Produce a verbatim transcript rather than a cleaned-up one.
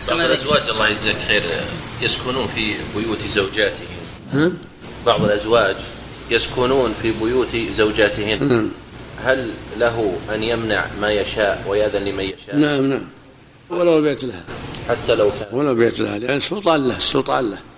بعض الأزواج الله يجزاك خير يسكنون في بيوت زوجاتهم. ها؟ بعض الأزواج يسكنون في بيوت زوجاتهن. نعم. هل له أن يمنع ما يشاء ويأذن لمن يشاء؟ نعم نعم، ولو بيت لها، حتى لو كان ولو بيت لها، لأن السلطان له، السلطان له.